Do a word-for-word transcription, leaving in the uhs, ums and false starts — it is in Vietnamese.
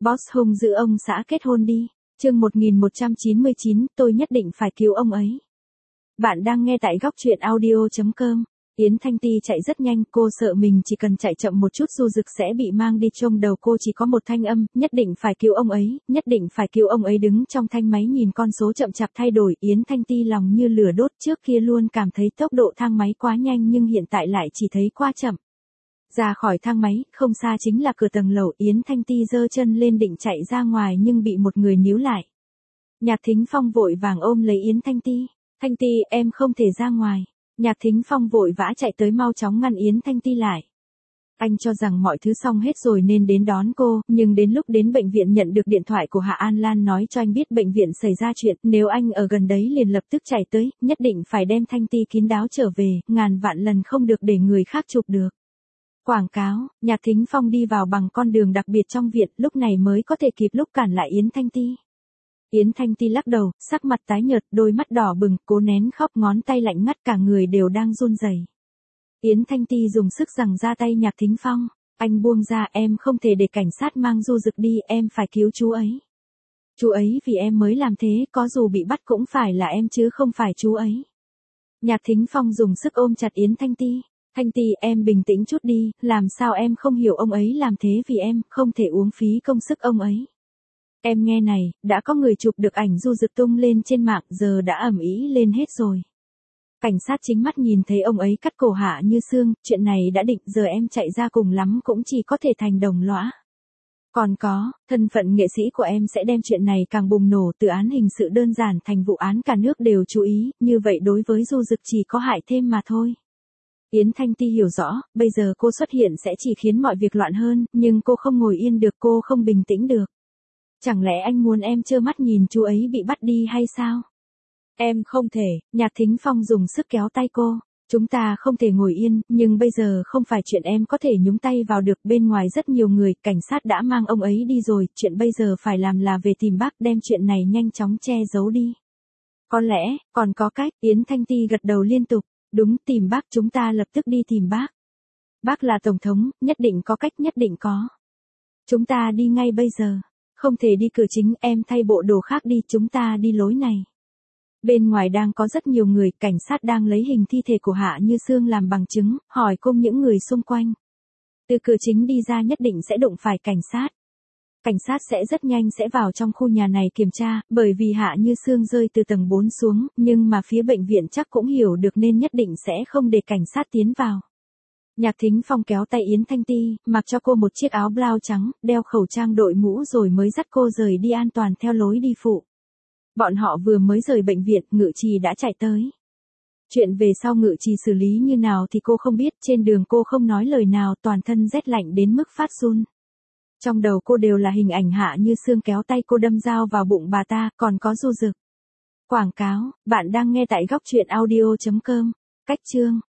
Boss hung giữ ông xã kết hôn đi. Chương một nghìn một trăm chín mươi chín, tôi nhất định phải cứu ông ấy. Bạn đang nghe tại góc truyện audio chấm com. Yến Thanh Ti chạy rất nhanh, cô sợ mình chỉ cần chạy chậm một chút Du Dực sẽ bị mang đi. Trong đầu cô chỉ có một thanh âm, nhất định phải cứu ông ấy, nhất định phải cứu ông ấy. Đứng trong thang máy nhìn con số chậm chạp thay đổi, Yến Thanh Ti lòng như lửa đốt. Trước kia luôn cảm thấy tốc độ thang máy quá nhanh nhưng hiện tại lại chỉ thấy quá chậm. Ra khỏi thang máy, không xa chính là cửa tầng lầu. Yến Thanh Ti giơ chân lên định chạy ra ngoài nhưng bị một người níu lại. Nhạc Thính Phong vội vàng ôm lấy Yến Thanh Ti. Thanh Ti, em không thể ra ngoài. Nhạc Thính Phong vội vã chạy tới mau chóng ngăn Yến Thanh Ti lại. Anh cho rằng mọi thứ xong hết rồi nên đến đón cô, nhưng đến lúc đến bệnh viện nhận được điện thoại của Hạ An Lan nói cho anh biết bệnh viện xảy ra chuyện, nếu anh ở gần đấy liền lập tức chạy tới, nhất định phải đem Thanh Ti kín đáo trở về, ngàn vạn lần không được để người khác chụp được. Quảng cáo, Nhạc Thính Phong đi vào bằng con đường đặc biệt trong viện, lúc này mới có thể kịp lúc cản lại Yến Thanh Ti. Yến Thanh Ti lắc đầu, sắc mặt tái nhợt, đôi mắt đỏ bừng, cố nén khóc, ngón tay lạnh ngắt, cả người đều đang run rẩy. Yến Thanh Ti dùng sức giằng ra tay Nhạc Thính Phong, anh buông ra, em không thể để cảnh sát mang Du Dực đi, em phải cứu chú ấy. Chú ấy vì em mới làm thế, có dù bị bắt cũng phải là em chứ không phải chú ấy. Nhạc Thính Phong dùng sức ôm chặt Yến Thanh Ti. Thanh Ti, em bình tĩnh chút đi, làm sao em không hiểu ông ấy làm thế vì em, không thể uống phí công sức ông ấy. Em nghe này, đã có người chụp được ảnh Du Dực tung lên trên mạng, giờ đã ầm ĩ lên hết rồi. Cảnh sát chính mắt nhìn thấy ông ấy cắt cổ Hạ Như Sương, chuyện này đã định, giờ em chạy ra cùng lắm cũng chỉ có thể thành đồng lõa. Còn có, thân phận nghệ sĩ của em sẽ đem chuyện này càng bùng nổ, từ án hình sự đơn giản thành vụ án cả nước đều chú ý, như vậy đối với Du Dực chỉ có hại thêm mà thôi. Yến Thanh Ti hiểu rõ, bây giờ cô xuất hiện sẽ chỉ khiến mọi việc loạn hơn, nhưng cô không ngồi yên được, cô không bình tĩnh được. Chẳng lẽ anh muốn em trơ mắt nhìn chú ấy bị bắt đi hay sao? Em không thể, Nhạc Thính Phong dùng sức kéo tay cô. Chúng ta không thể ngồi yên, nhưng bây giờ không phải chuyện em có thể nhúng tay vào được, bên ngoài rất nhiều người, cảnh sát đã mang ông ấy đi rồi, chuyện bây giờ phải làm là về tìm bác, đem chuyện này nhanh chóng che giấu đi. Có lẽ, còn có cách, Yến Thanh Ti gật đầu liên tục. Đúng, tìm bác, chúng ta lập tức đi tìm bác. Bác là tổng thống, nhất định có cách, nhất định có. Chúng ta đi ngay bây giờ. Không thể đi cửa chính, em thay bộ đồ khác đi, chúng ta đi lối này. Bên ngoài đang có rất nhiều người, cảnh sát đang lấy hình thi thể của Hạ Như Sương làm bằng chứng, hỏi cung những người xung quanh. Từ cửa chính đi ra nhất định sẽ đụng phải cảnh sát. Cảnh sát sẽ rất nhanh sẽ vào trong khu nhà này kiểm tra, bởi vì Hạ Như Sương rơi từ tầng bốn xuống, nhưng mà phía bệnh viện chắc cũng hiểu được nên nhất định sẽ không để cảnh sát tiến vào. Nhạc Thính Phong kéo tay Yến Thanh Ti, mặc cho cô một chiếc áo blau trắng, đeo khẩu trang, đội mũ rồi mới dắt cô rời đi an toàn theo lối đi phụ. Bọn họ vừa mới rời bệnh viện, Ngự Trì đã chạy tới. Chuyện về sau Ngự Trì xử lý như nào thì cô không biết, trên đường cô không nói lời nào, toàn thân rét lạnh đến mức phát run. Trong đầu cô đều là hình ảnh Hạ Như Sương kéo tay cô đâm dao vào bụng bà ta, còn có Du Dực. Quảng cáo, bạn đang nghe tại góc truyện audio chấm com. Cách chương